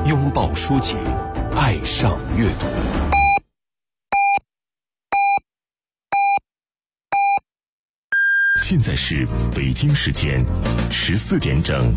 拥抱书籍，爱上阅读。现在是北京时间14点整。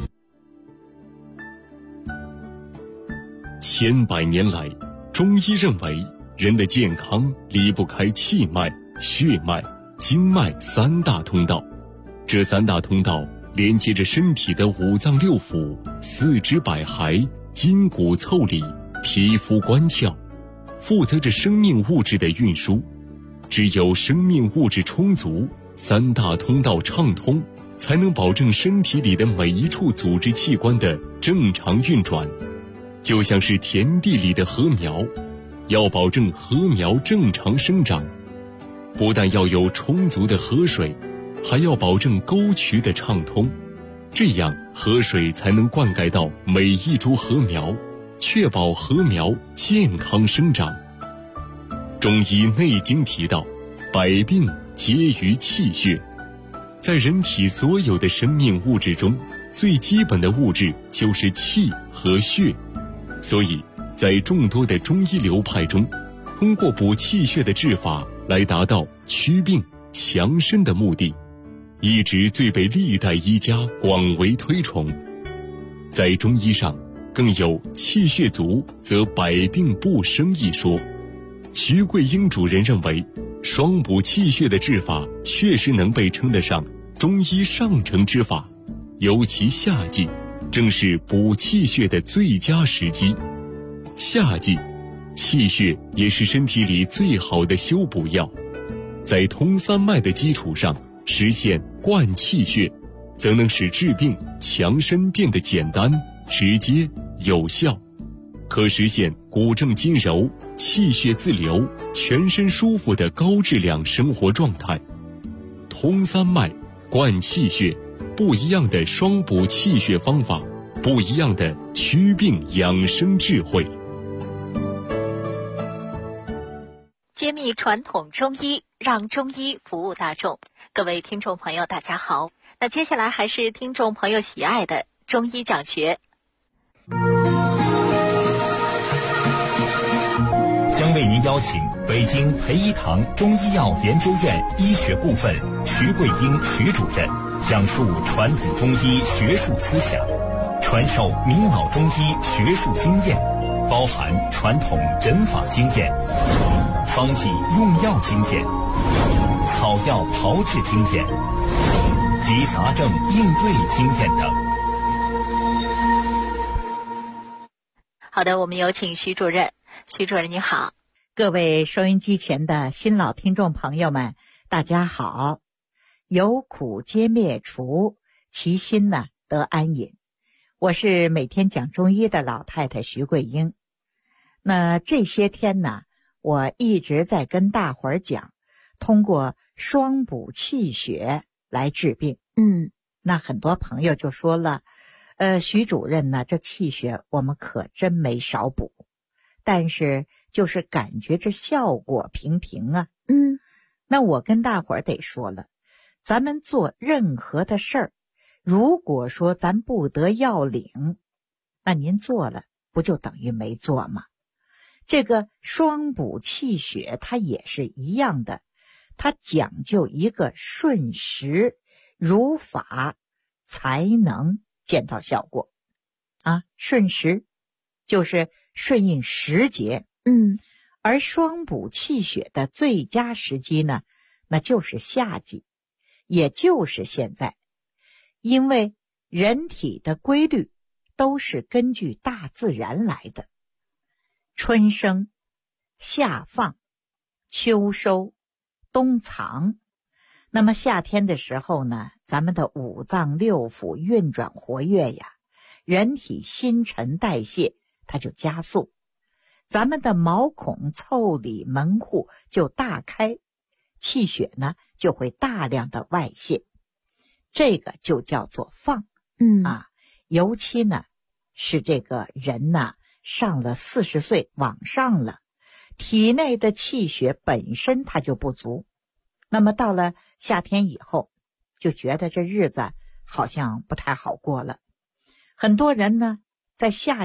千百年来，中医认为人的健康离不开气脉、血脉、经脉三大通道。这三大通道连接着身体的五脏六腑、四肢百骸、筋骨腠理、皮肤关窍，负责着生命物质的运输。只有生命物质充足，三大通道畅通，才能保证身体里的每一处组织器官的正常运转。就像是田地里的禾苗，要保证禾苗正常生长，不但要有充足的河水，还要保证沟渠的畅通，这样河水才能灌溉到每一株禾苗，确保禾苗健康生长。中医内经提到，百病皆于气血。在人体所有的生命物质中，最基本的物质就是气和血。所以在众多的中医流派中，通过补气血的治法来达到祛病强身的目的，一直最被历代医家广为推崇。在中医上更有气血足则百病不生一说。徐桂英主任认为，双补气血的治法确实能被称得上中医上乘之法，尤其夏季正是补气血的最佳时机。夏季气血也是身体里最好的修补药，在通三脉的基础上实现灌气血，则能使治病强身变得简单、直接、有效，可实现骨正筋柔、气血自流、全身舒服的高质量生活状态。通三脉、灌气血，不一样的双补气血方法，不一样的祛病养生智慧。 揭秘传统中医，让中医服务大众。各位听众朋友大家好，那接下来还是听众朋友喜爱的中医讲学。 将为您邀请北京培一堂中医药研究院医学部分徐桂英徐主任讲述传统中医学术思想，传授明老中医学术经验，包含传统诊法经验、方剂用药经验、草药炮制经验及杂症应对经验等。 好的，我们有请徐主任。徐主任你好。 各位收音机前的新老听众朋友们，大家好。有苦皆灭除，其心呢得安隐。我是每天讲中医的老太太徐桂英。那这些天呢，我一直在跟大伙儿讲，通过双补气血来治病。那很多朋友就说了，徐主任呢，这气血我们可真没少补，但是就是感觉这效果平平啊。那我跟大伙儿得说了，咱们做任何的事儿，如果说咱不得要领，那您做了不就等于没做吗？这个双补气血它也是一样的，它讲究一个顺时如法才能见到效果啊。顺时就是顺应时节，而双补气血的最佳时机呢，那就是夏季，也就是现在。因为人体的规律都是根据大自然来的，春生、夏放、秋收、冬藏。那么夏天的时候呢，咱们的五脏六腑运转活跃呀，人体新陈代谢它就加速，咱们的毛孔、腠理、门户就大开，气血呢就会大量的外泄，这个就叫做放。尤其呢是这个人呢上了40岁往上了，体内的气血本身它就不足，那么到了夏天以后，就觉得这日子好像不太好过了。很多人呢在夏季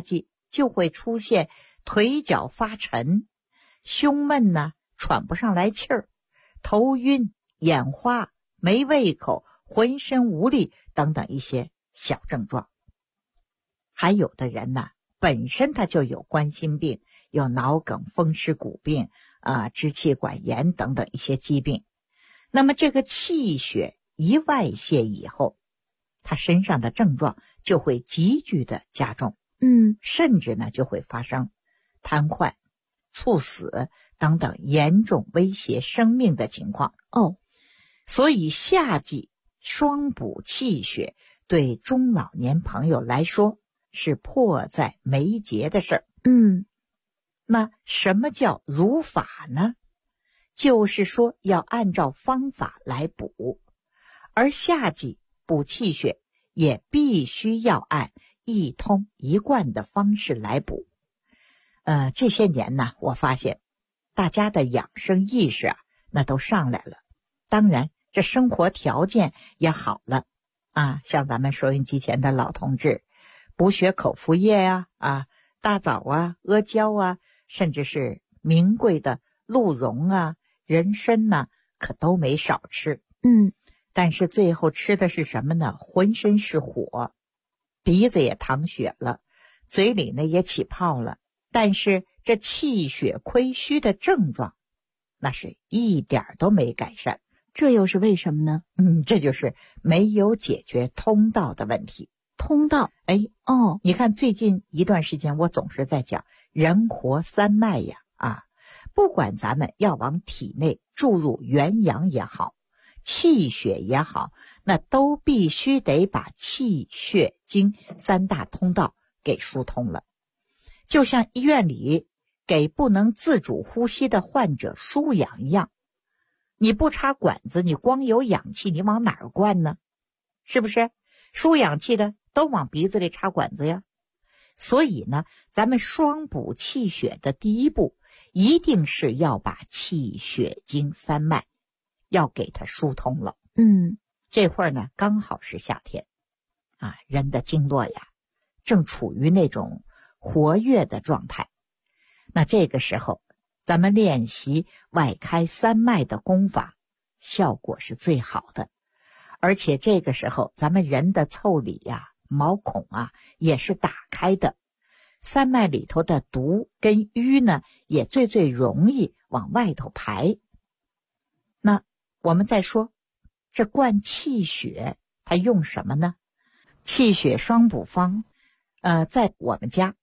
就会出现腿脚发沉、胸闷呢，喘不上来气儿、头晕、眼花、没胃口、浑身无力等等一些小症状。还有的人呢，本身他就有冠心病、有脑梗、风湿骨病支气管炎等等一些疾病。那么这个气血一外泄以后，他身上的症状就会急剧的加重，甚至呢就会发生瘫痪、猝死等等严重威胁生命的情况。所以夏季双补气血对中老年朋友来说是迫在眉睫的事儿。那什么叫如法呢？就是说要按照方法来补，而夏季补气血也必须要按一通一贯的方式来补。这些年呢，我发现大家的养生意识那都上来了，当然这生活条件也好了像咱们收音机前的老同志，补血口服液大枣阿胶甚至是名贵的鹿茸人参可都没少吃。但是最后吃的是什么呢？浑身是火，鼻子也淌血了，嘴里呢也起泡了，但是这气血亏虚的症状那是一点都没改善。 这又是为什么呢？ 这就是没有解决通道的问题。 通道？ 你看最近一段时间我总是在讲人活三脉呀，不管咱们要往体内注入元阳也好，气血也好，那都必须得把气血经三大通道给疏通了。就像医院里给不能自主呼吸的患者输氧一样，你不插管子，你光有氧气，你往哪儿灌呢？是不是？输氧气的都往鼻子里插管子呀。所以呢，咱们双补气血的第一步，一定是要把气血经三脉要给它疏通了。这会儿呢，刚好是夏天人的经络呀正处于那种活跃的状态。那这个时候咱们练习外开三脉的功法，效果是最好的。而且这个时候咱们人的腠理毛孔也是打开的，三脉里头的毒跟瘀呢也最容易往外头排。那我们再说这灌气血它用什么呢？气血双补方在我们家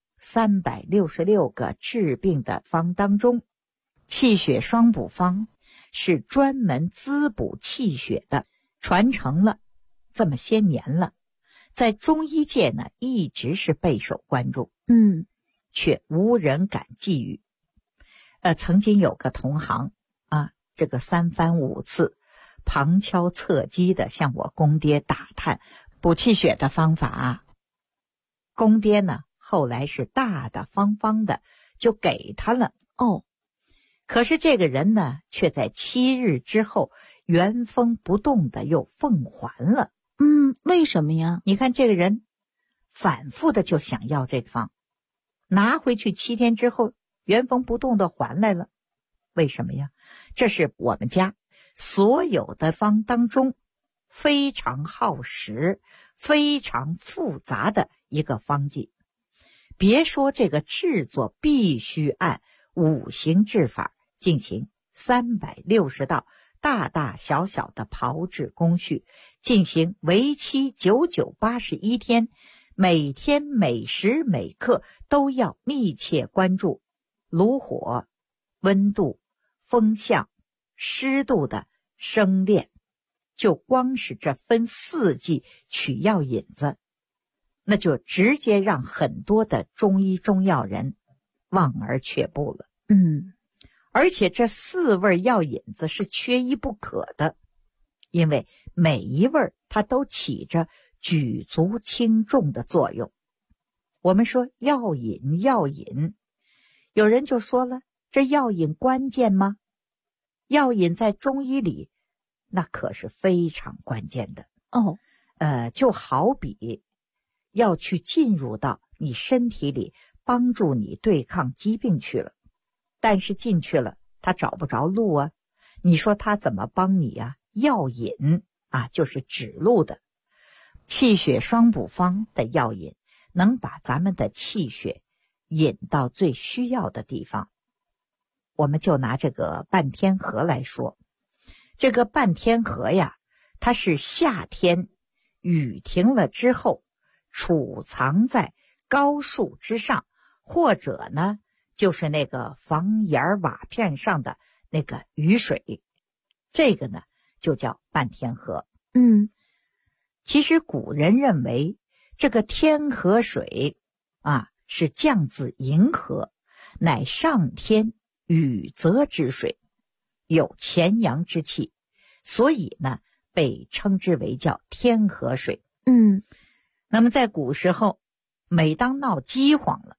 366个治病的方当中，气血双补方是专门滋补气血的，传承了这么些年了，在中医界呢一直是备受关注，却无人敢觊觎。曾经有个同行这个三番五次旁敲侧击的向我公爹打探补气血的方法公爹呢后来是大大方方的就给他了。可是这个人呢却在7日之后原封不动的又奉还了。 为什么呀？ 你看这个人反复的就想要这个方，拿回去7天之后原封不动的还来了。为什么呀？这是我们家所有的方当中非常耗时、非常复杂的一个方剂。别说这个制作必须按5行制法进行360道大大小小的炮制工序，进行为期9981天，每天每时每刻都要密切关注炉火、温度、风向、湿度的生炼。就光是这分4剂取药引子，那就直接让很多的中医中药人望而却步了。而且这4味药引子是缺一不可的，因为每一味它都起着举足轻重的作用。我们说药引，有人就说了，这药引关键吗？药引在中医里那可是非常关键的。就好比要去进入到你身体里帮助你对抗疾病去了，但是进去了他找不着路啊，你说他怎么帮你啊？药引啊，就是指路的。气血双补方的药引能把咱们的气血引到最需要的地方。我们就拿这个半天河来说，这个半天河呀，它是夏天雨停了之后储藏在高树之上，或者呢就是那个房檐瓦片上的那个雨水，这个呢就叫半天河。其实古人认为这个天河水啊是降自银河，乃上天雨泽之水，有潜阳之气，所以呢被称之为叫天河水。那么在古时候，每当闹饥荒了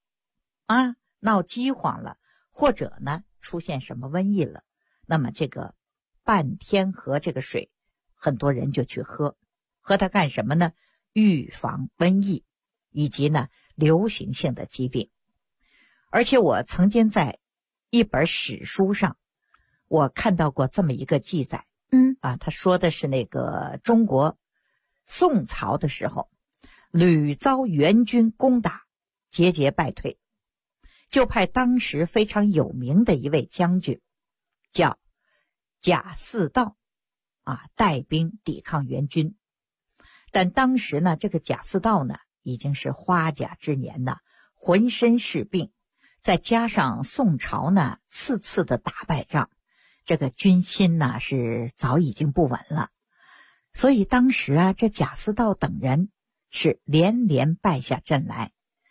或者呢出现什么瘟疫了，那么这个半天河这个水很多人就去喝它干什么呢？预防瘟疫以及呢流行性的疾病。而且我曾经在一本史书上我看到过这么一个记载，他说的是那个中国宋朝的时候屡遭元军攻打，节节败退，就派当时非常有名的一位将军叫贾似道带兵抵抗元军。但当时呢这个贾似道呢已经是花甲之年呢，浑身是病，再加上宋朝呢次次的打败仗，这个军心呢是早已经不稳了。所以当时这贾似道等人是连连败下阵来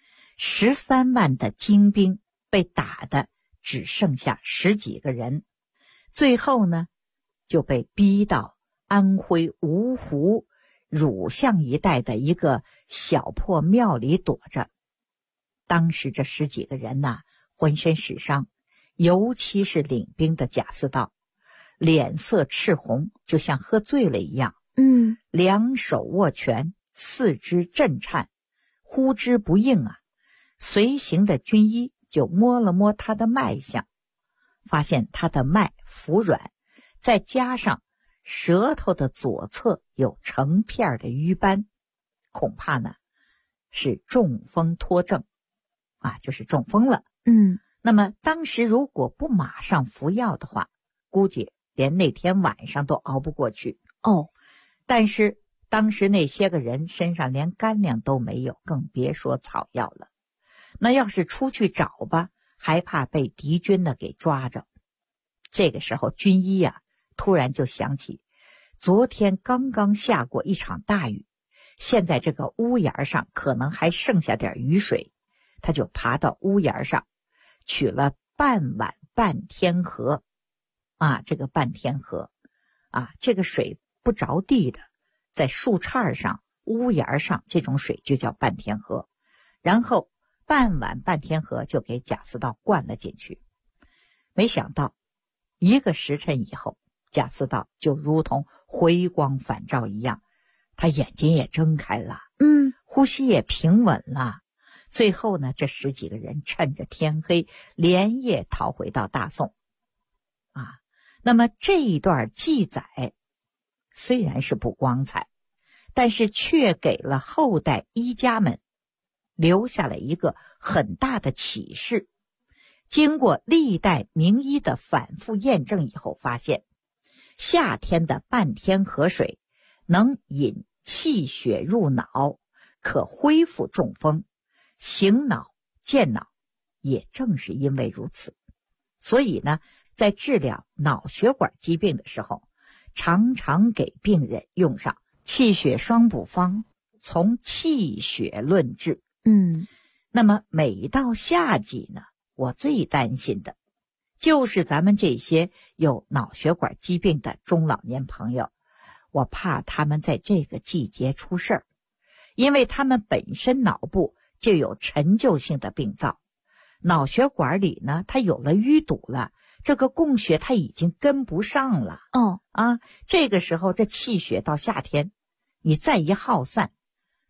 ，13万的精兵被打的只剩下10几个人，最后呢就被逼到安徽芜湖乳巷一带的一个小破庙里躲着。当时这10几个人浑身是伤，尤其是领兵的贾似道，脸色赤红，就像喝醉了一样，两手握拳，四肢震颤，呼之不应随行的军医就摸了摸他的脉象，发现他的脉浮软，再加上舌头的左侧有成片的瘀斑，恐怕呢是中风脱症就是中风了。那么当时如果不马上服药的话，估计连那天晚上都熬不过去。但是当时那些个人身上连干粮都没有，更别说草药了。那要是出去找吧，还怕被敌军呢给抓着。这个时候军医突然就想起昨天刚刚下过一场大雨，现在这个屋檐上可能还剩下点雨水，他就爬到屋檐上取了半碗半天河这个半天河这个水不着地的，在树杈上屋檐上，这种水就叫半天河。然后半碗半天河就给贾似道灌了进去。没想到1个时辰以后，贾似道就如同回光返照一样，他眼睛也睁开了，呼吸也平稳了。最后呢，这10几个人趁着天黑连夜逃回到大宋那么这一段记载虽然是不光彩，但是却给了后代医家们留下了一个很大的启示。经过历代名医的反复验证以后，发现夏天的半天河水能引气血入脑，可恢复中风，醒脑健脑。也正是因为如此，所以呢在治疗脑血管疾病的时候，常常给病人用上气血双补方，从气血论治。那么每到夏季呢，我最担心的就是咱们这些有脑血管疾病的中老年朋友，我怕他们在这个季节出事儿，因为他们本身脑部就有陈旧性的病灶，脑血管里呢它有了淤堵了，这个供血它已经跟不上了。这个时候这气血到夏天你再一耗散，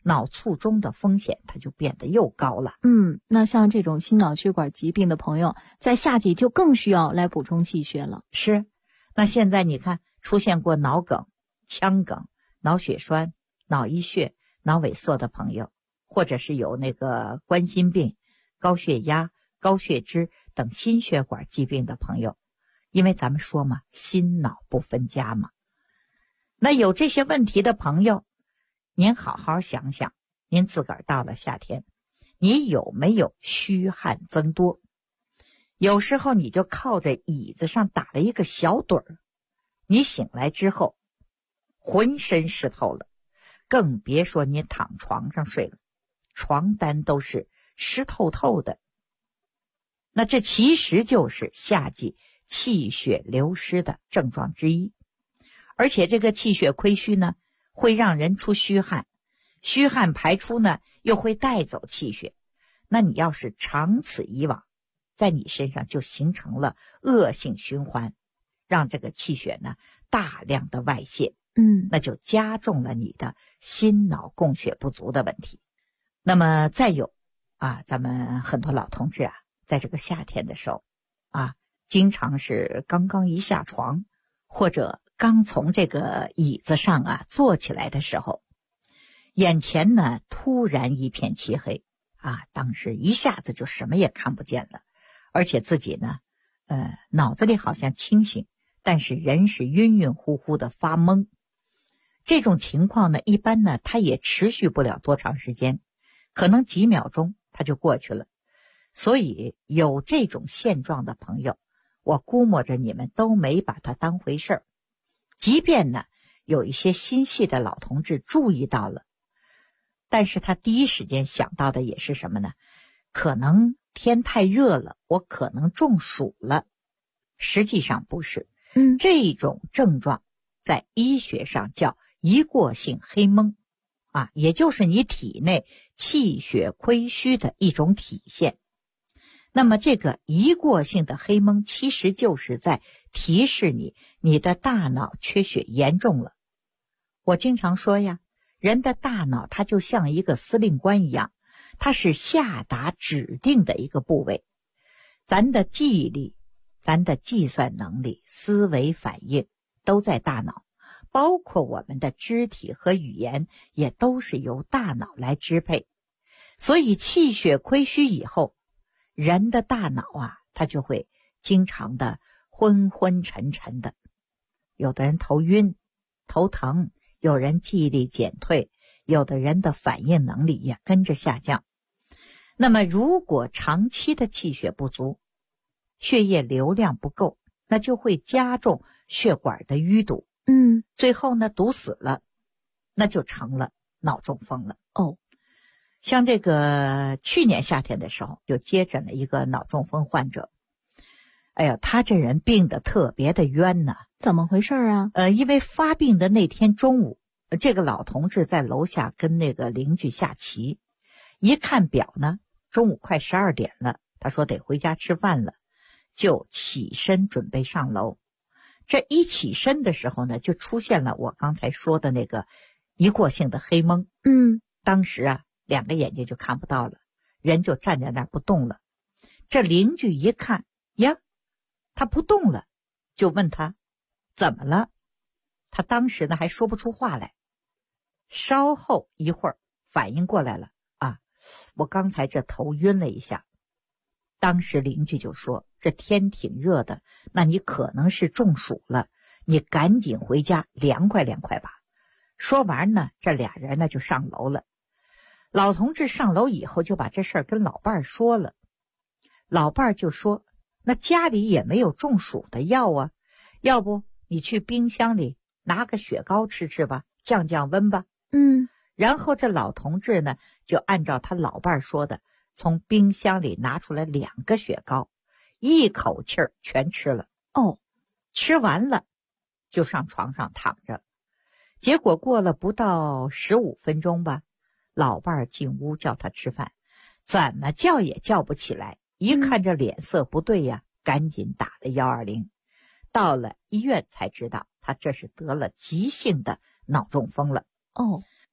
脑卒中的风险它就变得又高了。 那像这种心脑血管疾病的朋友，在夏季就更需要来补充气血了。 是，那现在你看出现过脑梗、腔梗、脑血栓、脑溢血、脑萎缩的朋友，或者是有那个冠心病、高血压、高血脂等心血管疾病的朋友，因为咱们说嘛，心脑不分家嘛。那有这些问题的朋友，您好好想想，您自个儿到了夏天，你有没有虚汗增多？有时候你就靠在椅子上打了一个小盹儿，你醒来之后浑身湿透了，更别说你躺床上睡了，床单都是湿透透的。那这其实就是夏季气血流失的症状之一。而且这个气血亏虚呢，会让人出虚汗，虚汗排出呢，又会带走气血。那你要是长此以往，在你身上就形成了恶性循环，让这个气血呢大量的外泄，那就加重了你的心脑供血不足的问题。那么再有咱们很多老同志在这个夏天的时候经常是刚刚一下床，或者刚从这个椅子上坐起来的时候，眼前呢突然一片漆黑当时一下子就什么也看不见了，而且自己呢脑子里好像清醒，但是人是晕晕乎乎的发懵。这种情况呢，一般呢它也持续不了多长时间，可能几秒钟它就过去了。所以有这种现状的朋友，我估摸着你们都没把它当回事儿。即便呢有一些心细的老同志注意到了，但是他第一时间想到的也是什么呢？可能天太热了，我可能中暑了。实际上不是，这种症状在医学上叫一过性黑蒙也就是你体内气血亏虚的一种体现。那么这个一过性的黑蒙其实就是在提示你的大脑缺血严重了。我经常说呀，人的大脑它就像一个司令官一样，它是下达指定的一个部位。咱的记忆力、咱的计算能力、思维反应都在大脑，包括我们的肢体和语言也都是由大脑来支配。所以气血亏虚以后，人的大脑它就会经常的昏昏沉沉的，有的人头晕头疼，有人记忆力减退，有的人的反应能力也跟着下降。那么如果长期的气血不足，血液流量不够，那就会加重血管的淤堵，最后呢堵死了，那就成了脑中风了。像这个去年夏天的时候就接诊了一个脑中风患者，他这人病得特别的冤呢。 怎么回事因为发病的那天中午，这个老同志在楼下跟那个邻居下棋，一看表呢，中午快12点了，他说得回家吃饭了，就起身准备上楼。这一起身的时候呢，就出现了我刚才说的那个一过性的黑蒙。当时两个眼睛就看不到了，人就站在那儿不动了。这邻居一看呀，他不动了，就问他怎么了。他当时呢还说不出话来，稍后一会儿反应过来了我刚才这头晕了一下。当时邻居就说，这天挺热的，那你可能是中暑了，你赶紧回家凉快凉快吧。说完呢，这俩人呢就上楼了。老同志上楼以后就把这事儿跟老伴儿说了，老伴儿就说，那家里也没有中暑的药要不你去冰箱里拿个雪糕吃吃吧，降降温吧。然后这老同志呢就按照他老伴儿说的，从冰箱里拿出来2个雪糕，一口气儿全吃了。吃完了就上床上躺着。结果过了不到15分钟吧，老伴儿进屋叫他吃饭，怎么叫也叫不起来，一看这脸色不对呀，赶紧打了120。到了医院才知道，他这是得了急性的脑中风了。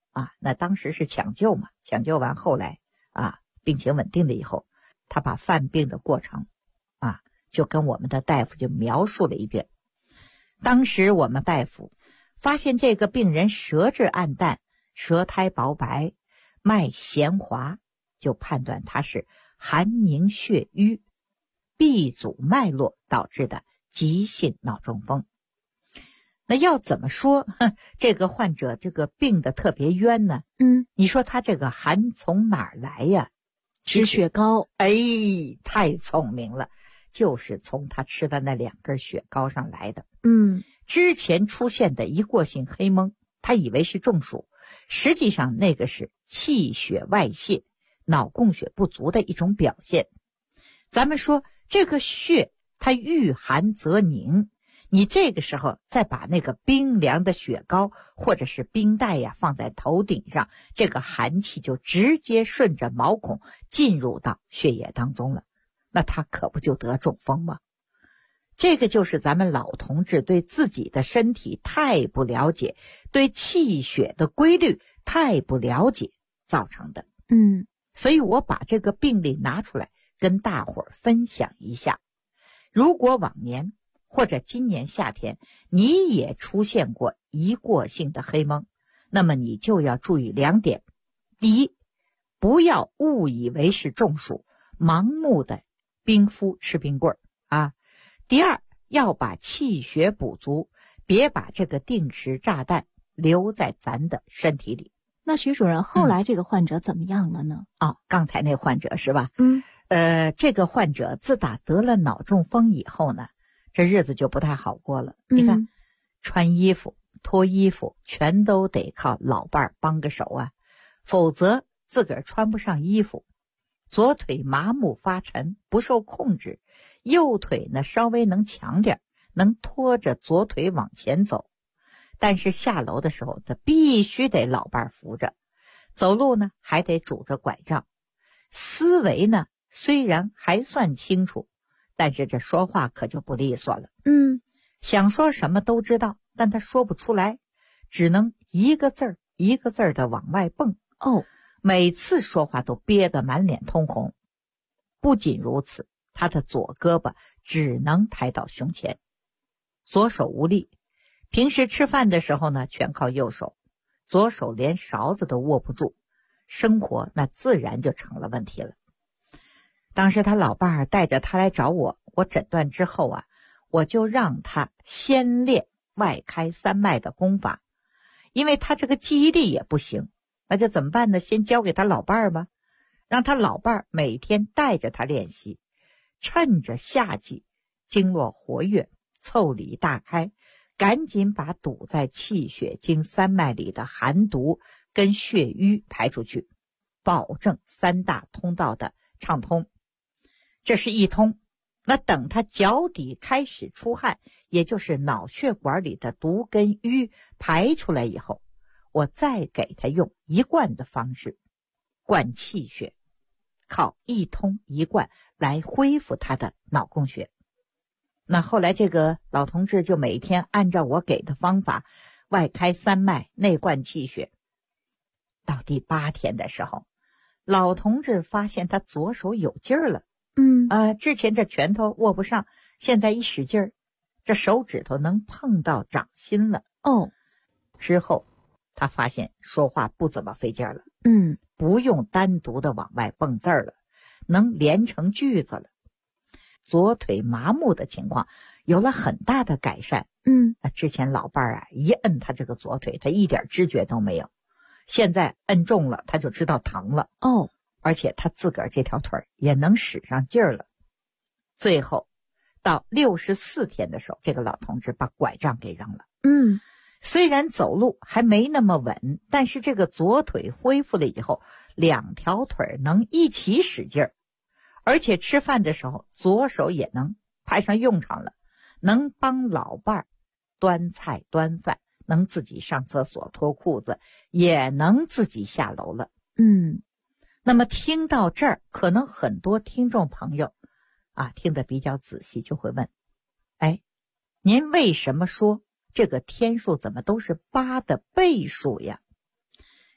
啊，那当时是抢救嘛，抢救完后来病情稳定了以后，他把犯病的过程就跟我们的大夫就描述了一遍。当时我们大夫发现这个病人舌质暗淡，舌苔薄白，脉弦滑，就判断他是寒凝血瘀，闭阻脉络导致的急性脑中风。那要怎么说这个患者这个病的特别冤呢？你说他这个寒从哪儿来呀？ 吃雪糕。 太聪明了，就是从他吃的那2根雪糕上来的。之前出现的一过性黑蒙，他以为是中暑，实际上那个是气血外泄，脑供血不足的一种表现。咱们说这个血它遇寒则凝，你这个时候再把那个冰凉的雪糕或者是冰袋放在头顶上，这个寒气就直接顺着毛孔进入到血液当中了，那他可不就得中风吗？这个就是咱们老同志对自己的身体太不了解，对气血的规律太不了解造成的。所以我把这个病例拿出来跟大伙儿分享一下。如果往年或者今年夏天你也出现过一过性的黑蒙，那么你就要注意2点。第一，不要误以为是中暑，盲目的冰敷吃冰棍啊。第二，要把气血补足，别把这个定时炸弹留在咱的身体里。 那徐主任，后来这个患者怎么样了呢？ 刚才那患者是吧？这个患者自打得了脑中风以后呢，这日子就不太好过了。你看，穿衣服、脱衣服全都得靠老伴儿帮个手啊，否则自个儿穿不上衣服。左腿麻木发沉，不受控制，右腿呢稍微能强点，能拖着左腿往前走。但是下楼的时候他必须得老伴扶着，走路呢还得拄着拐杖。思维呢虽然还算清楚，但是这说话可就不利索了。想说什么都知道，但他说不出来，只能一个字儿一个字儿的往外蹦。每次说话都憋得满脸通红。不仅如此，他的左胳膊只能抬到胸前，左手无力。平时吃饭的时候呢，全靠右手，左手连勺子都握不住，生活那自然就成了问题了。当时他老伴儿带着他来找我，我诊断之后我就让他先练外开三脉的功法，因为他这个记忆力也不行，那就怎么办呢？先交给他老伴儿吧，让他老伴儿每天带着他练习，趁着夏季经络活跃，腠理大开，赶紧把堵在气血经三脉里的寒毒跟血瘀排出去，保证3大通道的畅通。这是一通。那等他脚底开始出汗，也就是脑血管里的毒跟瘀排出来以后，我再给他用一贯的方式灌气血，靠一通一贯来恢复他的脑供血。那后来这个老同志就每天按照我给的方法外开三脉，内灌气血。到第8天的时候，老同志发现他左手有劲儿了。之前这拳头握不上，现在一使劲儿，这手指头能碰到掌心了。之后他发现说话不怎么费劲了，不用单独的往外蹦字儿了，能连成句子了。左腿麻木的情况有了很大的改善。之前老伴儿一摁他这个左腿，他一点知觉都没有，现在摁重了他就知道疼了。而且他自个儿这条腿也能使上劲儿了。最后到64天的时候，这个老同志把拐杖给扔了。虽然走路还没那么稳，但是这个左腿恢复了以后，2条腿能一起使劲儿，而且吃饭的时候左手也能派上用场了，能帮老伴儿端菜端饭，能自己上厕所脱裤子，也能自己下楼了。那么听到这儿，可能很多听众朋友听得比较仔细，就会问，您为什么说这个天数怎么都是8的倍数呀？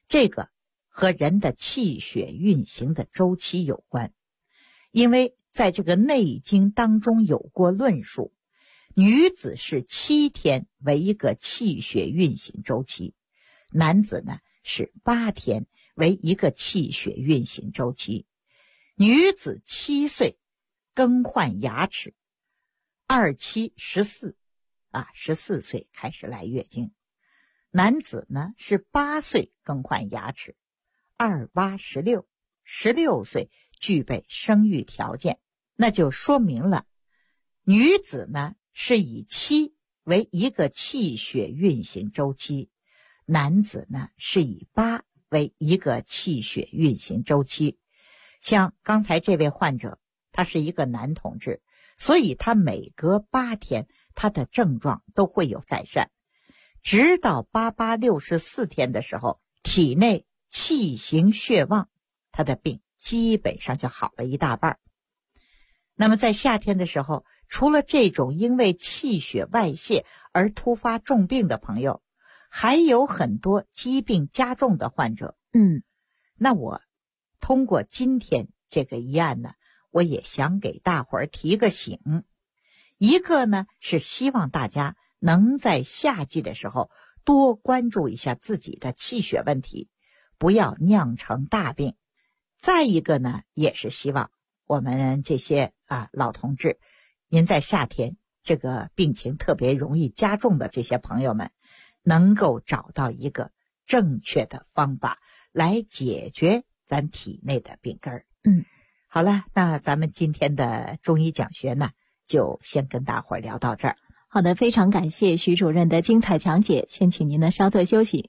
这个和人的气血运行的周期有关，因为在这个《内经》当中有过论述，女子是7天为一个气血运行周期，男子呢是8天为一个气血运行周期。女子7岁更换牙齿，27、14岁开始来月经。男子呢是8岁更换牙齿，28、16岁具备生育条件。那就说明了女子呢是以7为一个气血运行周期，男子呢是以8为一个气血运行周期。像刚才这位患者，他是一个男同志，所以他每隔8天他的症状都会有改善，直到88、64天的时候，体内气行血旺，他的病基本上就好了一大半。那么在夏天的时候，除了这种因为气血外泄而突发重病的朋友，还有很多疾病加重的患者。那我通过今天这个医案呢，我也想给大伙儿提个醒。一个呢是希望大家能在夏季的时候多关注一下自己的气血问题，不要酿成大病。再一个呢，也是希望我们这些老同志，您在夏天这个病情特别容易加重的这些朋友们，能够找到一个正确的方法来解决咱体内的病根儿。好了，那咱们今天的中医讲学呢，就先跟大伙儿聊到这儿。 好的，非常感谢徐主任的精彩讲解，先请您呢稍作休息。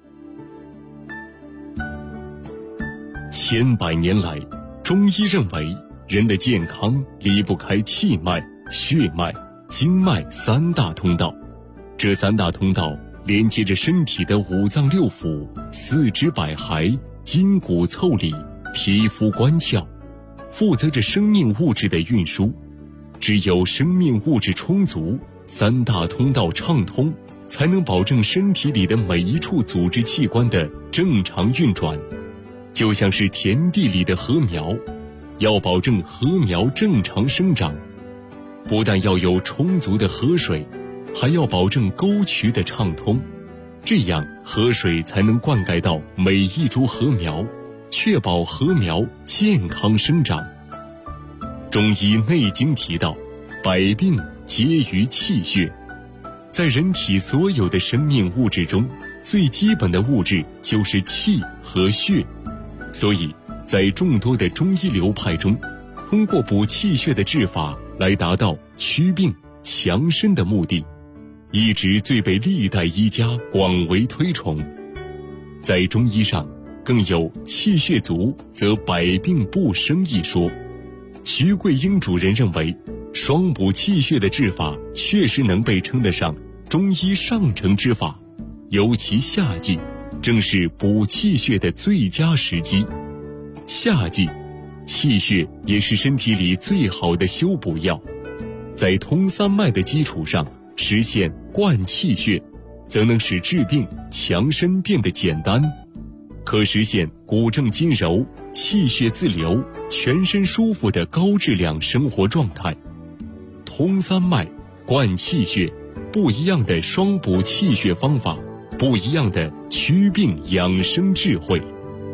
千百年来，中医认为人的健康离不开气脉、血脉、经脉3大通道。这3大通道连接着身体的5脏6腑、四肢百骸、筋骨腠理、皮肤关窍，负责着生命物质的运输。只有生命物质充足，3大通道畅通，才能保证身体里的每一处组织器官的正常运转。就像是田地里的禾苗，要保证禾苗正常生长，不但要有充足的河水，还要保证沟渠的畅通，这样河水才能灌溉到每一株禾苗，确保禾苗健康生长。中医《内经》提到，百病皆于气血。在人体所有的生命物质中，最基本的物质就是气和血。所以在众多的中医流派中，通过补气血的治法来达到祛病强身的目的，一直最被历代医家广为推崇。在中医上更有气血足则百病不生一说。徐桂英主任认为，双补气血的治法确实能被称得上中医上乘之法，尤其夏季正是补气血的最佳时机。夏季气血也是身体里最好的修补药，在通3脉的基础上实现灌气血，则能使治病强身变得简单，可实现骨正筋柔、气血自流、全身舒服的高质量生活状态。通3脉、灌气血，不一样的双补气血方法，不一样的祛病养生智慧。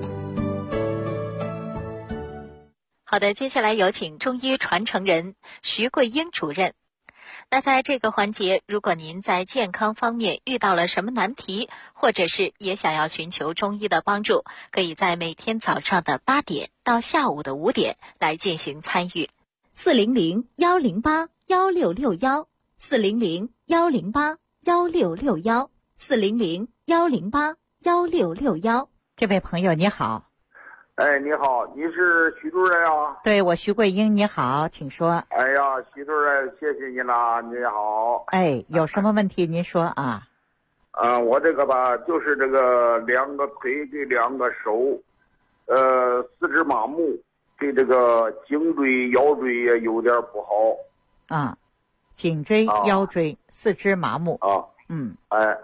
好的，接下来有请中医传承人徐桂英主任。那在这个环节，如果您在健康方面遇到了什么难题，或者是也想要寻求中医的帮助，可以在每天早上的8点到下午的5点来进行参与。 400-108-1661，400-108-1661，400-108-1661。 这位朋友你好。 你好，你是徐主任啊？ 对，我徐桂英，你好，请说。 哎呀，徐主任，谢谢你了，你好。 有什么问题您说啊？ 我这个吧，就是这个2个腿跟2个手，四肢麻木，跟这个颈椎、腰椎也有点不好。 颈椎、腰椎、四肢麻木。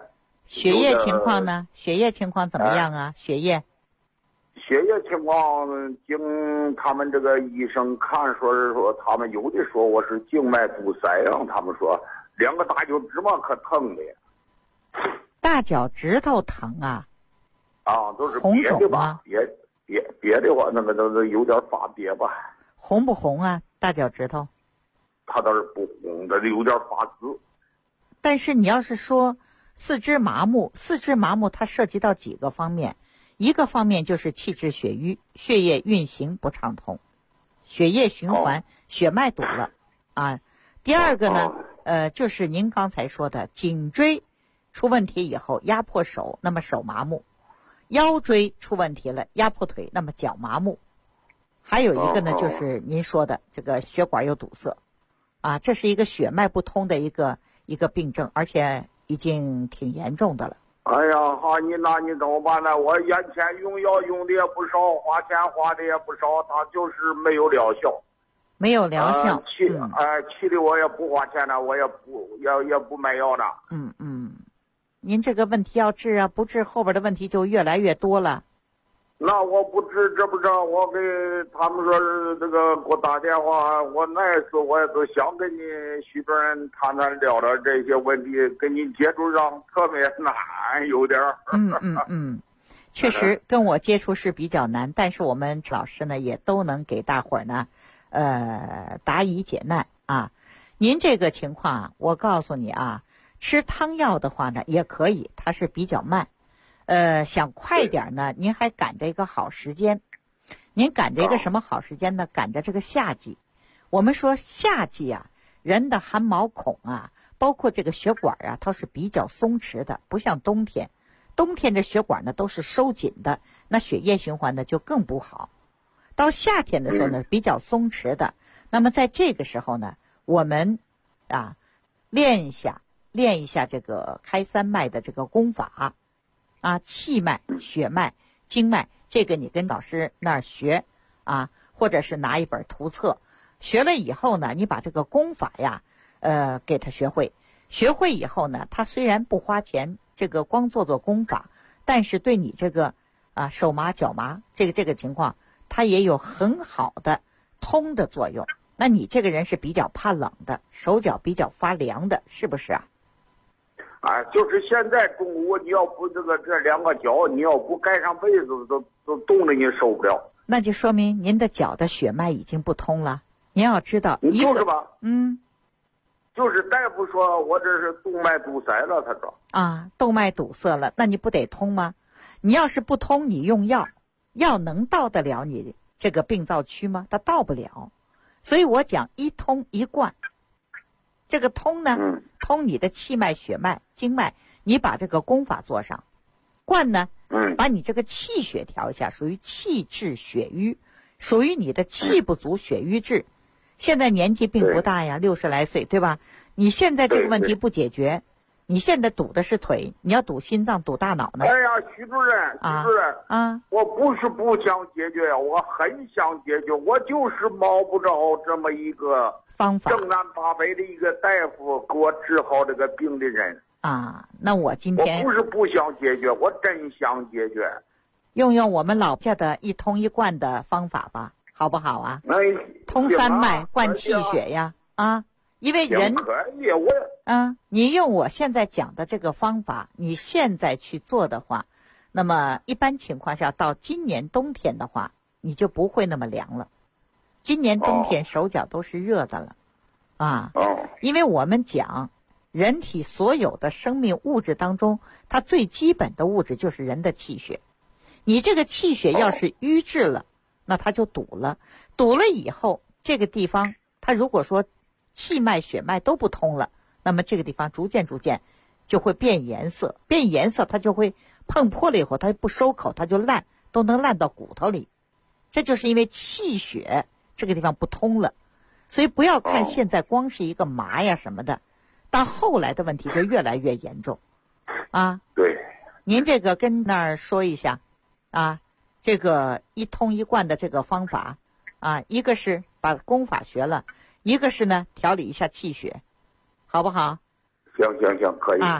血液情况呢？血液情况怎么样啊？血液情况，经他们这个医生看，说他们有的说我是静脉堵塞啊，他们说2个大脚趾嘛可疼的。 大脚趾头疼啊？ 啊，都是红别的吧肿吗？ 别的话，那个有点发瘪吧。 红不红啊？大脚趾头？ 它倒是不红的，有点发紫。 但是你要是说四肢麻木它涉及到几个方面，一个方面就是气滞血瘀，血液运行不畅通，血液循环、血脉堵了啊。第二个呢，就是您刚才说的颈椎出问题以后压迫手，那么手麻木；腰椎出问题了，压迫腿，那么脚麻木。还有一个呢，就是您说的这个血管有堵塞啊，这是一个血脉不通的一个病症，而且已经挺严重的了。 哎呀，好，你怎么办呢？我眼前用药用的也不少，花钱花的也不少，它就是没有疗效。 没有疗效。 气的我也不花钱了，我也不买药了。 您这个问题要治啊，不治后边的问题就越来越多了。 那我不治，这不着，我给他们说是这个给我打电话，我那次我也是想跟你徐主任谈聊这些问题，跟你接触上特别难，有点儿。 确实跟我接触是比较难，但是我们老师呢也都能给大伙儿呢，答疑解难啊。您这个情况啊，我告诉你啊，吃汤药的话呢也可以，它是比较慢。想快点呢，您还赶着一个好时间。您赶着一个什么好时间呢？赶着这个夏季。我们说夏季啊，人的汗毛孔啊，包括这个血管啊，它是比较松弛的，不像冬天。冬天的血管呢都是收紧的，那血液循环呢就更不好。到夏天的时候呢，比较松弛的。那么在这个时候呢，我们练一下这个开三脉的这个功法。气脉、血脉、经脉，这个你跟老师那儿学啊，或者是拿一本图册，学了以后呢，你把这个功法呀，给他学会。学会以后呢，他虽然不花钱，这个光做功法，但是对你这个手麻脚麻这个情况，它也有很好的通的作用。那你这个人是比较怕冷的，手脚比较发凉的，是不是啊？ 就是现在中午你要不这2个脚，你要不盖上被子，都冻得你受不了。 那就说明您的脚的血脉已经不通了。您要知道， 就是吧？ 就是大夫说我这是动脉堵塞了，他说。 动脉堵塞了，那你不得通吗？你要是不通，你用药能到得了你这个病灶区吗？它到不了。所以我讲一通一贯。这个通呢，通你的气脉、血脉、经脉，你把这个功法做上；贯呢，把你这个气血调一下，属于气滞血瘀，属于你的气不足、血瘀滞。现在年纪并不大呀，60来岁，对吧？你现在这个问题不解决，你现在堵的是腿，你要堵心脏、堵大脑呢。 哎呀，徐主任，我不是不想解决呀，我很想解决，我就是摸不着这么一个方法， 正南八北的一个大夫给我治好这个病的人那我今天我不是不想解决，我真想解决。 用我们老家的一通一贯的方法吧，好不好啊？通三脉，贯气血呀，因为人你用我现在讲的这个方法，你现在去做的话，那么一般情况下到今年冬天的话，你就不会那么凉了。今年冬天手脚都是热的了因为我们讲人体所有的生命物质当中，它最基本的物质就是人的气血。你这个气血要是瘀滞了，那它就堵了以后，这个地方它如果说气脉血脉都不通了，那么这个地方逐渐就会变颜色，它就会碰破了以后，它不收口，它就烂，都能烂到骨头里。这就是因为气血这个地方不通了。所以不要看现在光是一个麻呀什么的，到后来的问题就越来越严重对， 您这个跟那儿说一下这个一通一贯的这个方法一个是把功法学了，一个是呢调理一下气血，好不好？ 行，可以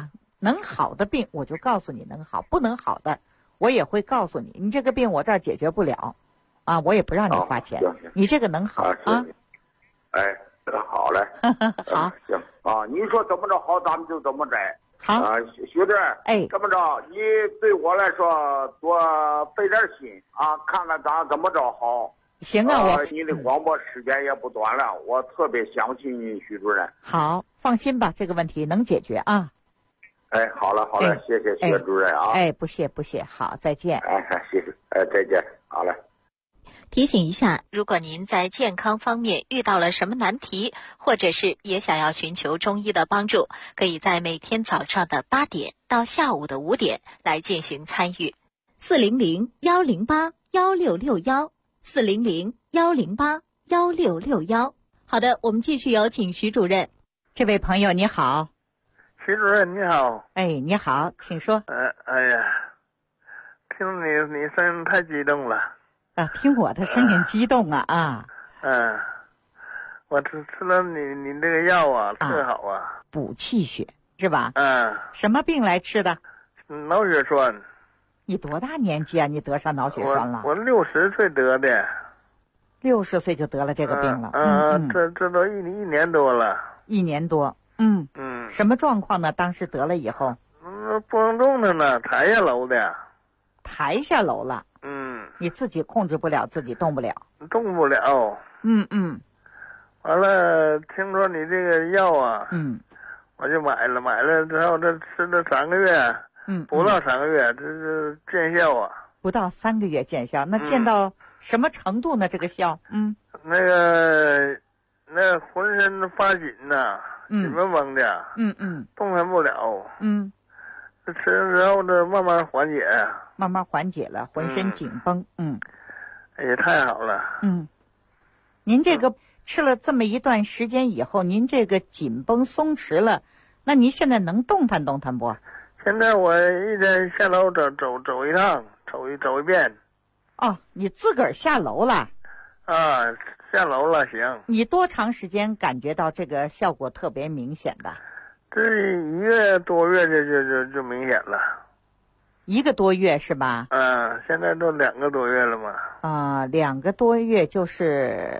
能好的病我就告诉你能好，不能好的我也会告诉你，你这个病我这儿解决不了啊，我也不让你花钱，你这个能好啊。 哎，好嘞。 好， 行啊，你说怎么着好，咱们就怎么摘。 好啊，徐主任， 哎， 这么着，你对我来说多费点心啊，看看咱怎么着好。 行啊， 你的广播时间也不短了，我特别相信你，徐主任。 好，放心吧，这个问题能解决啊。 哎，好了，谢谢徐主任啊。 哎，不谢，好，再见。 哎，谢谢，再见，好嘞。 提醒一下，如果您在健康方面遇到了什么难题，或者是也想要寻求中医的帮助，可以在每天早上的8点到下午的5点来进行参与。400-108-1661，400-108-1661。好的，我们继续有请徐主任。 这位朋友你好。 徐主任你好。 哎，你好，请说。 哎呀，听你声音太激动了。 啊，听我的声音激动啊。 我吃了你这个药啊，特好啊， 补气血是吧？什么病来吃的？ 脑血栓。 你多大年纪啊？你得上脑血栓了？ 我60岁得的。 60岁就得了这个病了？ 这都一年多了。 1年多。什么状况呢？当时得了以后？ 不能动的呢，抬下楼的。 抬下楼了？你自己控制不了，自己动不了。 动不了。完了，听说你这个药啊，我就买了之后，这吃了3个月，不到3个月，这是见效啊。 不到3个月见效，那见到什么程度呢？这个效？ 那浑身发紧呐，紧绷绷的，动弹不了，这吃了之后，这慢慢缓解了，浑身紧绷， 也太好了， 您这个吃了这么一段时间以后，您这个紧绷松弛了，那您现在能动弹不？ 现在我一天下楼走一趟，走一遍。 哦，你自个儿下楼了？ 啊，下楼了，行。 你多长时间感觉到这个效果特别明显的？ 这1个多月就明显了。 1个多月是吧？ 现在都2个多月了嘛。 2个多月就是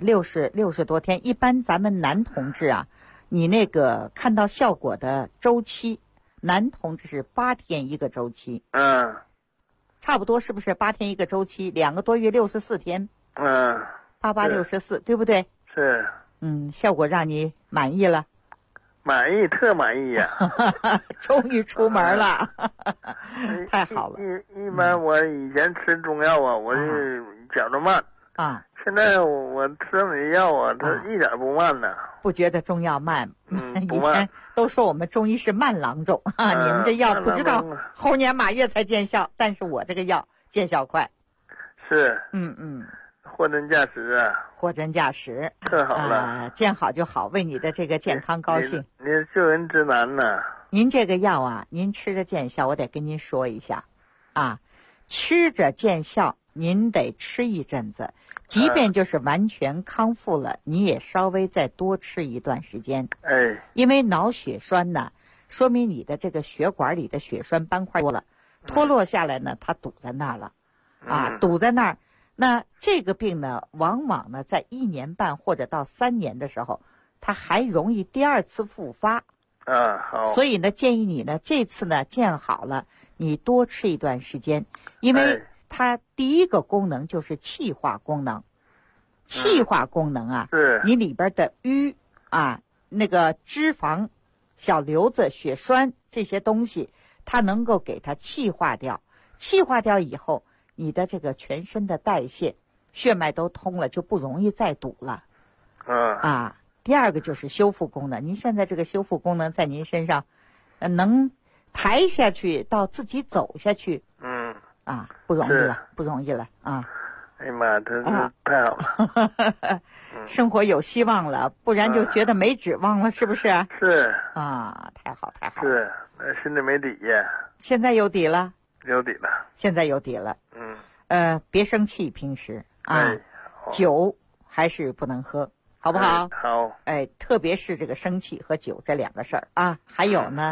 60多天。一般咱们男同志啊，你那个看到效果的周期，男同志是8天1个周期。差不多是不是8天1个周期？2个多月64天。8864，对不对？ 是。 效果让你满意了？ 满意，特满意呀！ 终于出门了，太好了。 一般我以前吃中药啊，我就觉着慢啊。 现在我吃你的药啊，它一点不慢呢。 不觉得中药慢？以前都说我们中医是慢郎中啊，你们这药不知道猴年马月才见效，但是我这个药见效快。 是。货真价实啊！ 货真价实， 特好了。 见好就好，为你的这个健康高兴。 您救人之难呢。 您这个药啊，您吃着见效，我得跟您说一下，吃着见效，您得吃一阵子，即便就是完全康复了，你也稍微再多吃一段时间。因为脑血栓呢，说明你的这个血管里的血栓斑块多了，脱落下来呢，它堵在那儿了，堵在那儿。那这个病呢，往往呢在1年半或者到3年的时候，它还容易第2次复发。 好。 所以呢，建议你呢这次呢见好了，你多吃一段时间，因为它第一个功能就是气化功能。气化功能啊，你里边的瘀那个脂肪、小瘤子、血栓这些东西，它能够给它气化掉。气化掉以后，你的这个全身的代谢血脉都通了，就不容易再堵了。第2个就是修复功能。您现在这个修复功能在您身上，能抬下去到自己走下去，不容易了，不容易了啊！ 哎呀妈，这太好了， 生活有希望了，不然就觉得没指望了，是不是？ 是太好太好。 是，心里没底呀。 现在有底了。 有底了， 现在有底了。别生气，平时酒还是不能喝，好不好？ 好。 特别是这个生气和酒这2个事儿啊。还有呢，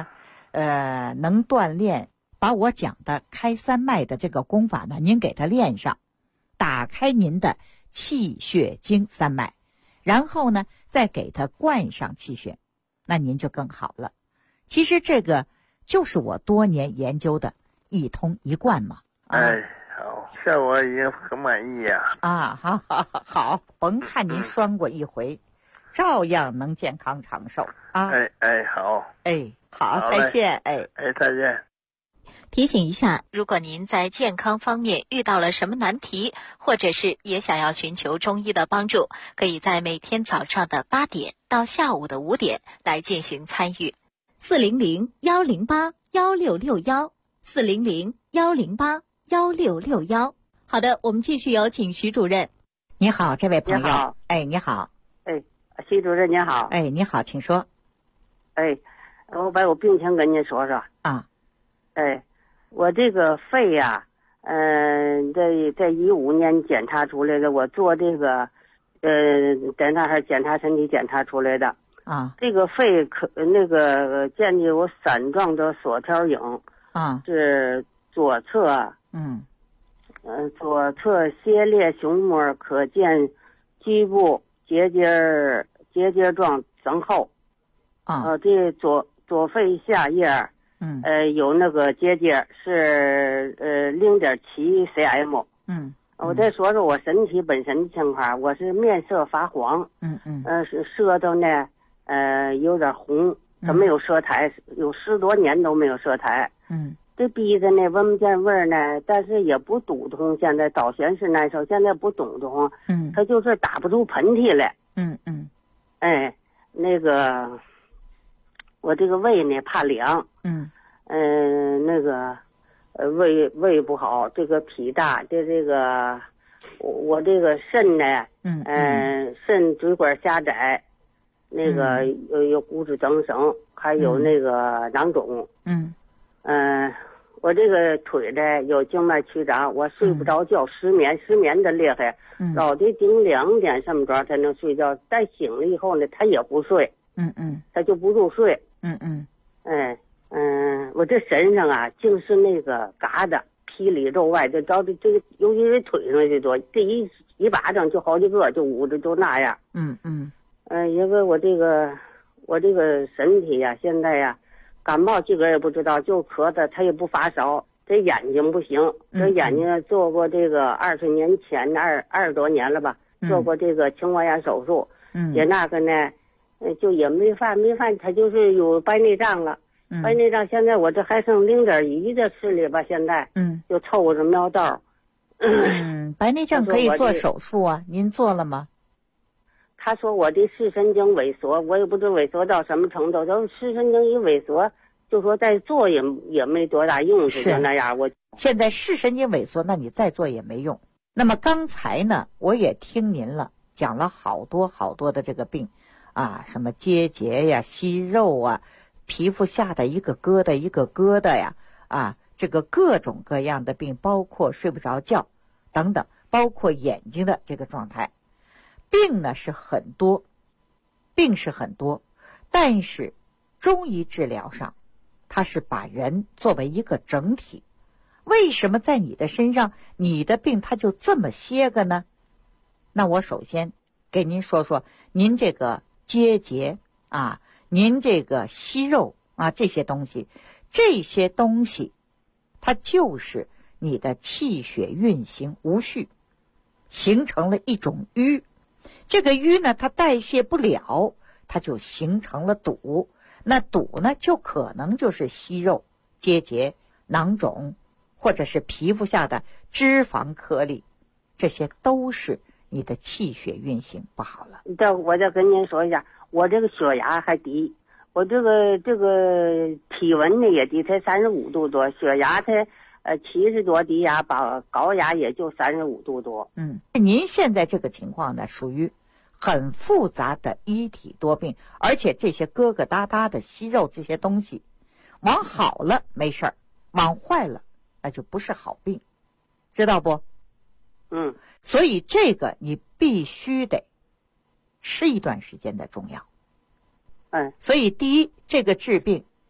能锻炼，把我讲的开三脉的这个功法呢，您给它练上，打开您的气血经三脉，然后呢再给它灌上气血，那您就更好了。其实这个就是我多年研究的一通一贯嘛。 哎，好，效果已经很满意呀。 好，甭看您拴过一回，照样能健康长寿啊。好，再见。 再见。 提醒一下，如果您在健康方面遇到了什么难题，或者是也想要寻求中医的帮助，可以在每天早上的8点到下午的5点来进行参与。400-108-1661，400-108-1661。好的，我们继续有请徐主任。 你好，这位朋友。 你好。 你好。 徐主任你好。 你好，请说。 我把我病情跟您说说啊。 我这个肺呀，在15年检查出来的，我做这个，在那儿检查身体检查出来的啊。 这个肺见有伞状的索条影啊， 是左侧，左侧斜裂胸膜可见局部结节状增厚啊。 这左肺下叶。有那个结节是0.7 cm。我再说说我身体本身的情况，我是面色发黄，是舌头呢有点红，它没有舌苔，有10多年都没有舌苔。这鼻子呢闻不见味儿呢，但是也不堵通，现在早先是难受，现在不堵通。它就是打不出喷嚏来。我这个胃呢怕凉。胃不好，这个脾大，这个我这个肾呢，肾椎管狭窄，有骨质增生，还有那个囊肿。我这个腿呢有静脉曲张，我睡不着觉，失眠的厉害，老得顶2点什么钟才能睡觉，但醒了以后呢，他也不睡，他就不入睡。我这身上啊，净是那个疙瘩，皮里肉外，这到这个，尤其是腿上这多，这一巴掌就好几个，就捂着就那样。因为我这个身体呀，现在呀，感冒这个也不知道，就咳嗽，他也不发烧，这眼睛不行，这眼睛做过这个20年前20多年了吧，做过这个青光眼手术，也那个呢，就也没犯，他就是有白内障了。白内障现在我这还剩0.1的视力吧，现在就凑合着苗道。 白内障可以做手术啊，您做了吗？ 他说我的视神经萎缩，我也不知道萎缩到什么程度，都视神经一萎缩，就说再做也没多大用处，就那样。我现在视神经萎缩，那你再做也没用。那么刚才呢，我也听您了，讲了好多的这个病啊，什么结节呀、息肉啊，皮肤下的一个疙瘩呀，这个各种各样的病，包括睡不着觉等等，包括眼睛的这个状态，病是很多，但是中医治疗上，它是把人作为一个整体。为什么在你的身上，你的病它就这么些个呢？那我首先给您说说您这个结节啊，您这个息肉啊，这些东西它就是你的气血运行无序，形成了一种瘀。这个瘀呢，它代谢不了，它就形成了堵。那堵呢，就可能就是息肉、结节、囊肿，或者是皮肤下的脂肪颗粒，这些都是你的气血运行不好了。 我再跟您说一下，我这个血压还低，我这个体温呢也低，才35度多，血压才70多，低压高压也就35度多。 您现在这个情况呢，属于很复杂的一体多病，而且这些疙疙瘩瘩的息肉这些东西，往好了没事儿，往坏了那就不是好病，知道不？所以这个你必须得吃一段时间的中药。所以第一，这个治病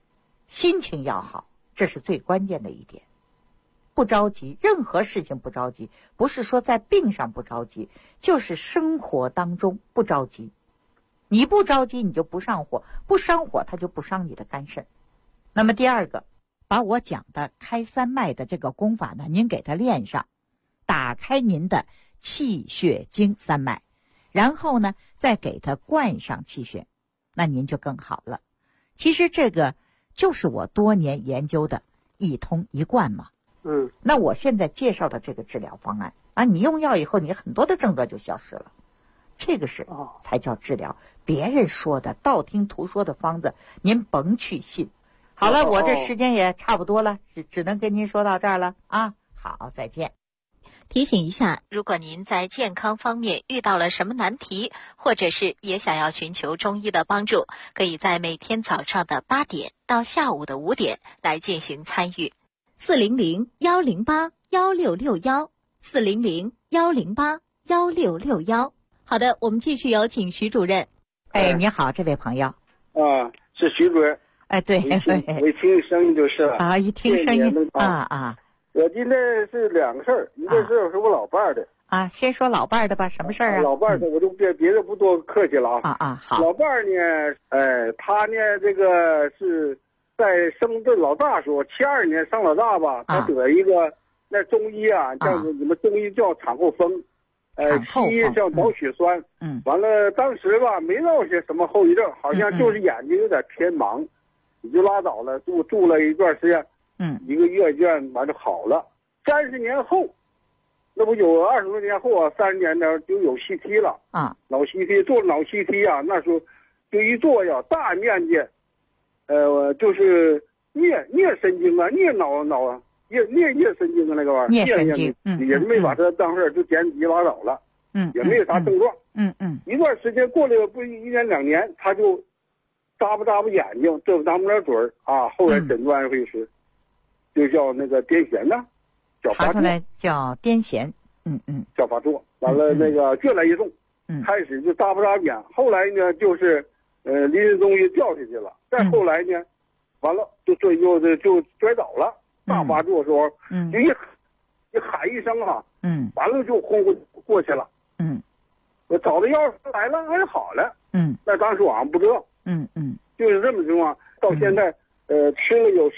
心情要好，这是最关键的一点。不着急，任何事情不着急，不是说在病上不着急，就是生活当中不着急。你不着急，你就不上火，不伤火，它就不伤你的肝肾。那么第二个，把我讲的开三脉的这个功法呢，您给它练上，打开您的气血经三脉，然后呢再给它灌上气血，那您就更好了。其实这个就是我多年研究的一通一贯嘛。那我现在介绍的这个治疗方案啊，你用药以后，你很多的症状就消失了，这个是才叫治疗。别人说的道听途说的方子，您甭去信。好了，我这时间也差不多了，只能跟您说到这儿了啊。好，再见。 提醒一下，如果您在健康方面遇到了什么难题，或者是也想要寻求中医的帮助，可以在每天早上的8点到下午的5点来进行参与。400-108-1661，400-108-1661。好的，我们继续有请徐主任。 你好，这位朋友。 是徐主任。 对， 我一听声音就是了。 啊，一听声音我今天是2个事儿，一个事儿是我老伴儿的。 先说老伴儿的吧，什么事儿啊？ 老伴儿的我就别的不多客气了啊。好。 老伴儿呢，他呢这个是在生这老大时候，72年生老大吧，他得一个那中医叫你们中医叫产后风，西医叫脑血栓。完了当时吧没闹些什么后遗症，好像就是眼睛有点偏盲，你就拉倒了，住了一段时间。1个月院完就好了。30年后，那不有20多年后30年呢就有 CT 了脑 CT 做脑 CT 那时候就一做呀，大面积，就是颞神经颞神经那个玩意儿， 颞神经， 也没把它当事，就剪辑拉倒了，也没有啥症状，一段时间过了不1年2年，他就眨巴眼睛，这咂不了嘴后来诊断会是。就叫那个癫痫呢， 查出来叫癫痫， 叫发作，完了那个越来越重，开始就眨巴眼，后来呢就是临时中医掉下去了，再后来呢，完了就摔倒了，大发作的时候，就一喊一声完了就昏过去了，我找的药来了，还好了，那当时我还不知道，就是这么情况，到现在吃了有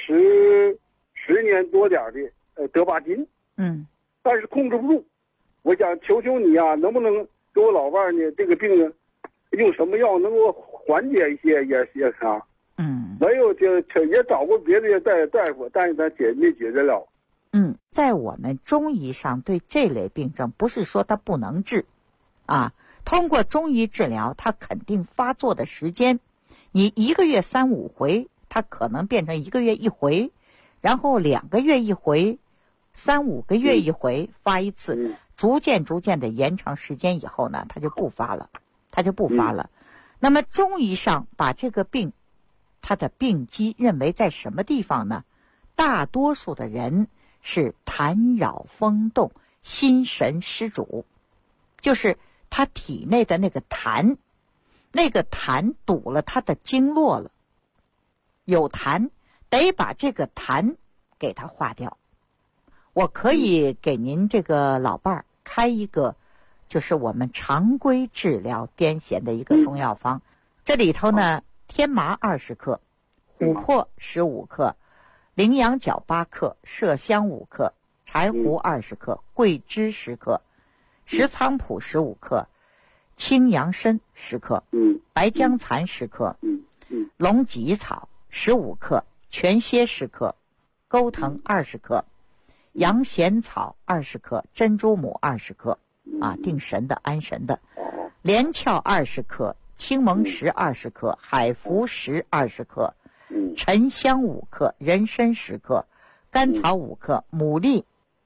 10年多点的德巴金，但是控制不住。我想求求你能不能给我老伴儿呢这个病呢，用什么药能够缓解一些也没有也找过别的大夫，但是他没解决了。 在我们中医上对这类病症不是说它不能治通过中医治疗，它肯定发作的时间，你1个月3、5回，它可能变成1个月1回。然后2个月1回，3、5个月1回发一次，逐渐的延长时间以后呢，它就不发了。那么中医上把这个病，它的病机认为在什么地方呢？大多数的人是痰扰风动，心神失主，就是他体内的那个痰堵了他的经络了，有痰。得把这个痰给它化掉。我可以给您这个老伴儿开一个，就是我们常规治疗癫痫的一个中药方。这里头呢，天麻20克，琥珀15克，羚羊角8克，麝香5克，柴胡20克，桂枝10克，石菖蒲15克，青杨参10克，白姜蚕10克，龙脊草15克。全蝎10克，钩藤20克，羊藓草20克，珍珠母20克定神的安神的，连翘20克，青蒙石20克，海浮石20克，沉香5克，人参10克，甘草5克，牡蛎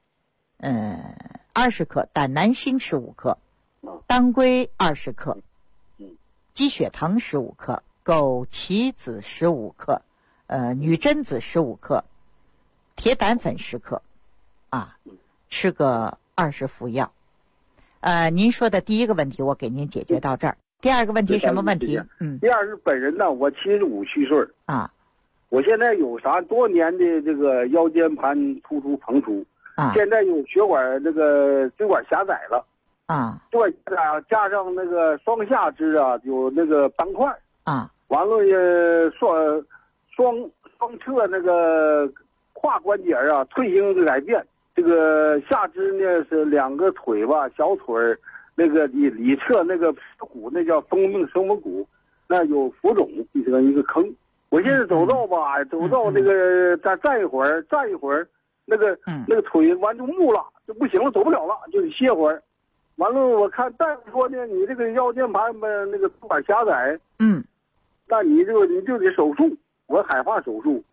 20克，胆南星15克，当归20克，鸡血藤15克，枸杞子15克，女贞子15克，铁胆粉10克，吃个20服药。您说的第一个问题我给您解决到这儿。第二个问题什么问题？ 第二是本人呢，我75、7岁我现在有啥多年的这个腰间盘突出膨出啊， 现在有血管这个椎管狭窄了啊， 血管加上那个双下肢啊有那个斑块啊， 完了也双侧那个胯关节啊退行的改变，这个下肢呢是2个腿吧，小腿那个里侧那个骨那叫生命骨，那有浮肿一个坑。我现在走道吧，走到那个站一会儿，那个腿完就木了，就不行了，走不了了，就得歇会儿。完了，我看大夫说呢，你这个腰间盘那个椎管狭窄，那你就得手术，我害怕手术。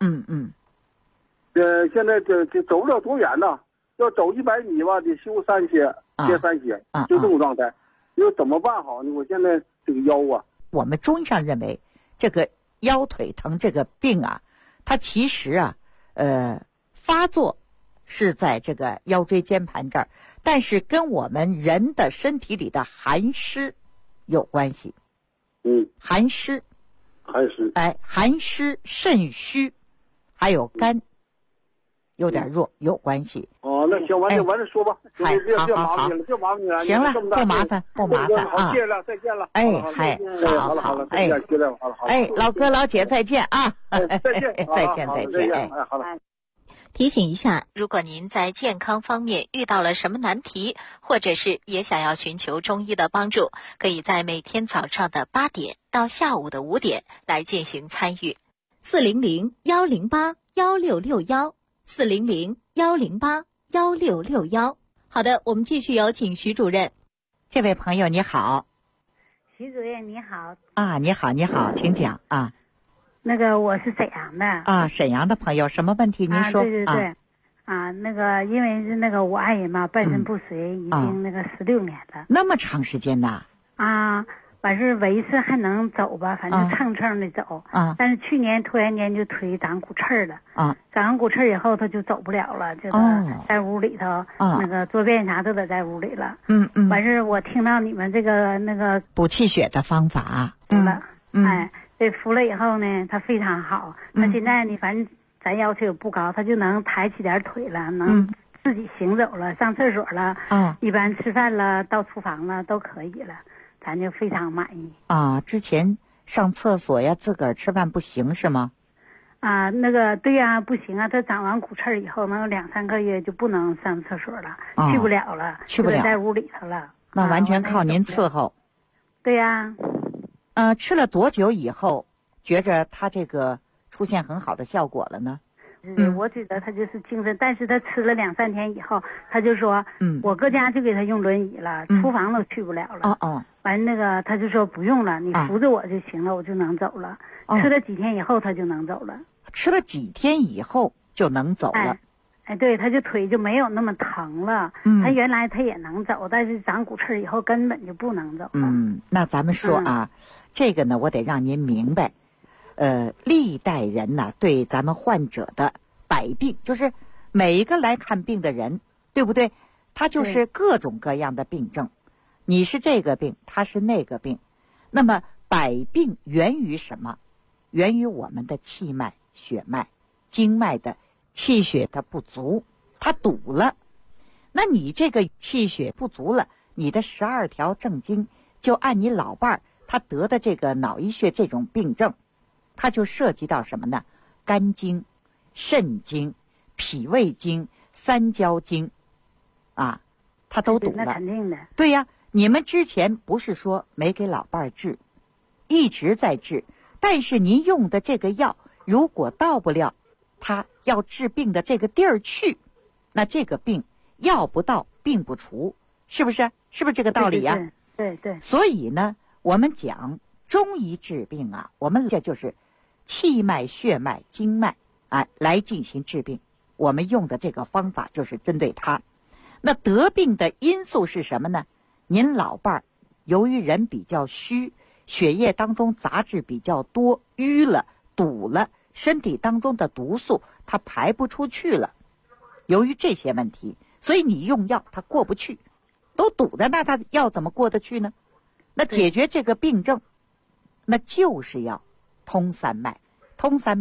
现在这走不了多远呢，要走100米吧，得休3歇，歇3歇，就这种状态。又怎么办好呢？我现在这个腰啊， 我们中医上认为这个腰腿疼这个病啊，它其实啊，发作是在这个腰椎间盘这儿，但是跟我们人的身体里的寒湿有关系。寒湿，寒湿肾虚，还有肝有点弱有关系。 那行，完了说吧。别麻烦你了，别麻烦你了。 行了，不麻烦啊。 谢谢了，再见了。 好了，老哥老姐再见啊。 再见， 再见。 好了。 提醒一下，如果您在健康方面遇到了什么难题，或者是也想要寻求中医的帮助，可以在每天早上的8点到下午的5点来进行参与。400-108-1661，400-108-1661。好的，我们继续有请徐主任。 这位朋友你好。 徐主任你好。 啊，你好，请讲啊。 那个我是沈阳的啊，沈阳的朋友，什么问题您说？ 对那个因为是那个我爱人嘛，半身不遂，已经那个16年了。 那么长时间呐？ 完事唯是还能走吧，反正蹭蹭的走。但是去年突然间就腿长骨刺了。长完骨刺以后他就走不了了，这个在屋里头那个坐便啥都得在屋里了。完事我听到你们这个那个补气血的方法。 这服了以后呢，他非常好。他现在呢，反正咱要求也不高，他就能抬起点腿了，能自己行走了，上厕所了，一般吃饭了，到厨房了都可以了，咱就非常满意。 之前上厕所呀，自个儿吃饭不行是吗？ 那个对呀，不行啊，他长完骨刺以后，能有2-3个月就不能上厕所了，去不了了，在屋里头了。 那完全靠您伺候。 对呀。 吃了多久以后觉着他这个出现很好的效果了呢？ 我觉得他就是精神，但是他吃了2-3天以后，他就说，我搁家就给他用轮椅了，厨房都去不了了。完那个他就说不用了，你扶着我就行了，我就能走了。吃了几天以后他就能走了。 吃了几天以后就能走了。 对，他就腿就没有那么疼了。他原来他也能走，但是长骨刺以后根本就不能走了。 那咱们说这个呢，我得让您明白，历代人呢对咱们患者的百病，就是每一个来看病的人，对不对？他就是各种各样的病症，你是这个病，他是那个病。那么百病源于什么？源于我们的气脉、血脉、经脉的气血它不足，它堵了。那你这个气血不足了，你的12条正经就按你老伴儿他得的这个脑溢血这种病症，它就涉及到什么呢？肝经、肾经、脾胃经、三焦经，它都堵了。 那肯定的。 对呀，你们之前不是说没给老伴儿治，一直在治，但是您用的这个药如果到不了他要治病的这个地儿去，那这个病药不到病不除，是不是？是不是这个道理呀？ 对。 所以呢，我们讲中医治病我们这就是气脉、血脉、经脉来进行治病。我们用的这个方法就是针对它。那得病的因素是什么呢？您老伴儿由于人比较虚，血液当中杂质比较多，淤了、堵了，身体当中的毒素它排不出去了。由于这些问题，所以你用药它过不去，都堵在那，它药怎么过得去呢？那解决这个病症，那就是要通三脉。通三脉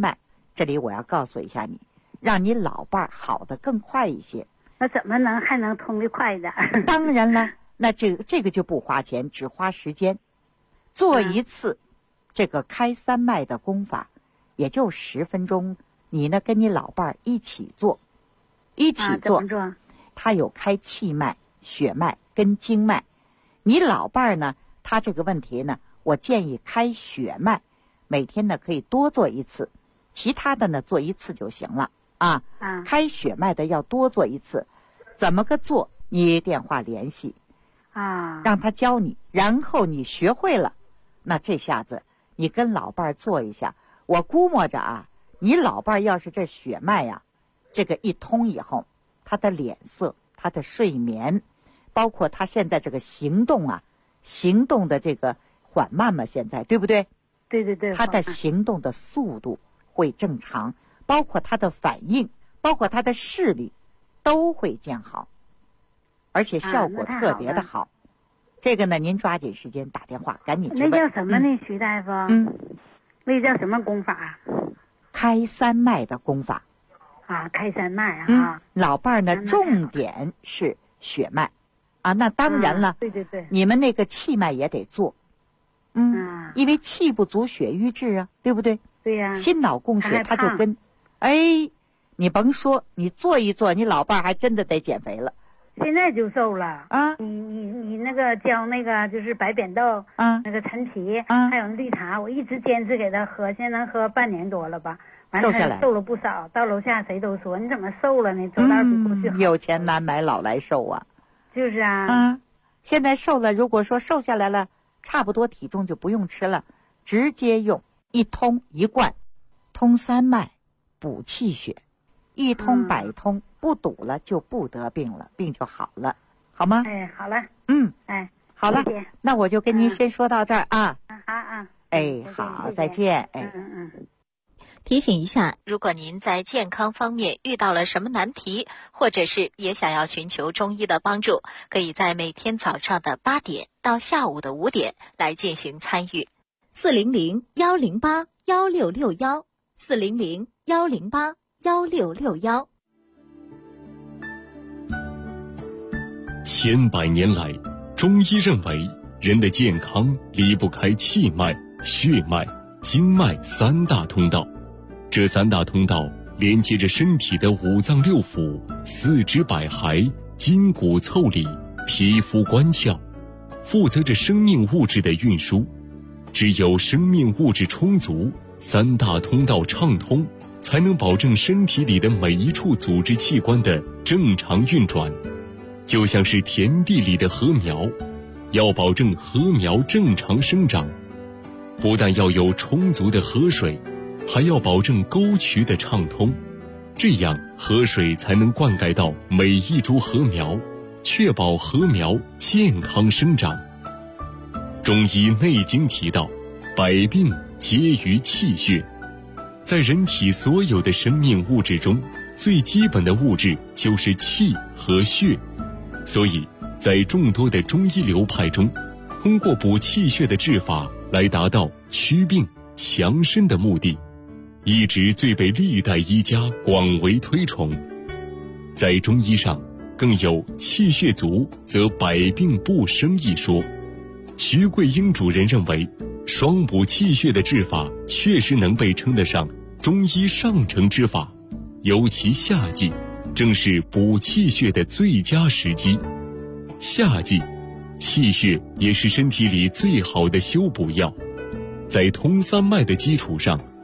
这里我要告诉一下你，让你老伴儿好的更快一些。 那怎么还能通得快一点？ 当然了，那这个就不花钱，只花时间。做一次这个开三脉的功法，也就10分钟。你呢，跟你老伴儿一起做， 怎么做？ 他有开气脉、血脉跟经脉。你老伴儿呢，他这个问题呢，我建议开血脉，每天呢可以多做一次，其他的呢做一次就行了啊。开血脉的要多做一次，怎么个做？你电话联系啊， 让他教你，然后你学会了，那这下子你跟老伴儿做一下，我估摸着啊。你老伴儿要是这血脉呀，这个一通以后，他的脸色、他的睡眠，包括他现在这个行动的这个缓慢嘛，现在对不对？ 对， 他的行动的速度会正常，包括他的反应，包括他的视力，都会见好，而且效果特别的好。这个呢，您抓紧时间打电话，赶紧去问。 那叫什么呢，徐大夫？那叫什么功法？ 开三脉的功法开三脉啊。 老伴儿呢，重点是血脉啊。那当然了， 对， 你们那个气脉也得做，因为气不足血瘀滞啊，对不对？ 对呀。 心脑供血，它就跟，你甭说，你做一做，你老伴儿还真的得减肥了。 现在就瘦了啊！ 你那个教那个就是白扁豆那个陈皮还有绿茶，我一直坚持给他喝，现在能喝半年多了吧。 瘦下来， 瘦了不少。到楼下谁都说你怎么瘦了呢？走道比过去好。 有钱难买老来瘦啊。 就是啊。 现在瘦了，如果说瘦下来了，差不多体重就不用吃了，直接用一通一罐，通三脉，补气血，一通百通。不堵了就不得病了，病就好了，好吗？ 好了。 好了， 谢谢。 那我就跟您先说到这儿啊。好，再见。 提醒一下，如果您在健康方面遇到了什么难题，或者是也想要寻求中医的帮助，可以在每天早上的8点到下午的5点来进行参与。400-108-1661，400-108-1661。 千百年来，中医认为人的健康离不开气脉、血脉、经脉3大通道。这3大通道连接着身体的5脏6腑、四肢百骸、筋骨腠理、皮肤关窍，负责着生命物质的运输。只有生命物质充足，3大通道畅通，才能保证身体里的每一处组织器官的正常运转。就像是田地里的禾苗，要保证禾苗正常生长，不但要有充足的河水，还要保证沟渠的畅通，这样河水才能灌溉到每一株禾苗，确保禾苗健康生长。中医内经提到，百病皆于气血。在人体所有的生命物质中，最基本的物质就是气和血。所以在众多的中医流派中，通过补气血的治法来达到祛病强身的目的，一直最被历代医家广为推崇。在中医上更有气血足则百病不生一说。徐桂英主任认为，双补气血的治法确实能被称得上中医上乘之法，尤其夏季正是补气血的最佳时机。夏季气血也是身体里最好的修补药，在通三脉的基础上